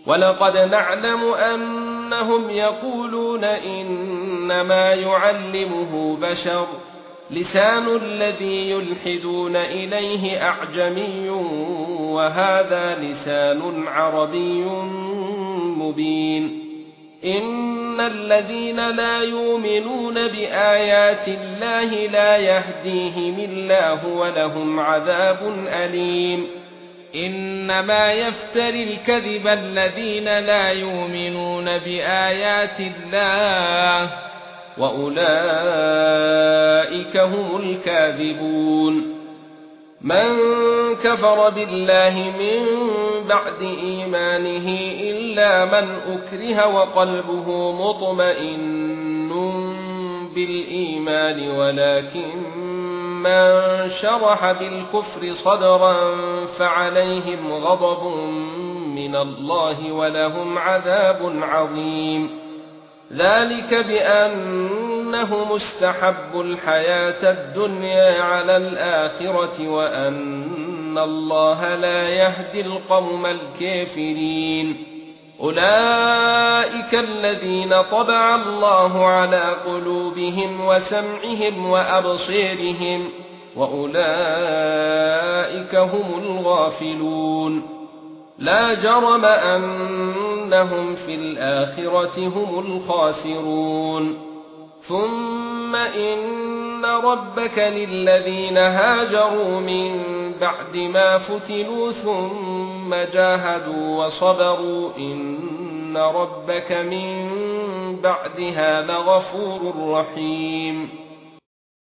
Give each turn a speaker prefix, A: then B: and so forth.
A: ولقد نعلم أنهم يقولون إنما يعلمه بشر لسان الذي يلحدون إليه أعجمي وهذا لسان عربي مبين إن الذين لا يؤمنون بآيات الله لا يهديهم الله ولهم عذاب أليم إنما يفتري الكذب الذين لا يؤمنون بآيات الله وأولئك هم الكاذبون من كفر بالله من بعد إيمانه إلا من أكره وقلبه مطمئن بالإيمان ولكن من شرح بالكفر صدرا فعليهم غضب من الله ولهم عذاب عظيم ذلك بأنهم استحبوا الحياة الدنيا على الآخرة وأن الله لا يهدي القوم الكافرين أولئك الذين طبع الله على قلوبهم وسمعهم وأبصيرهم وأولئك هم الغافلون لا جرم أنهم في الآخرة هم الخاسرون ثم إن ربك للذين هاجروا من بعد ما فتنوا ثم جاهدوا وصبروا إن ربك من بعدها لغفور رحيم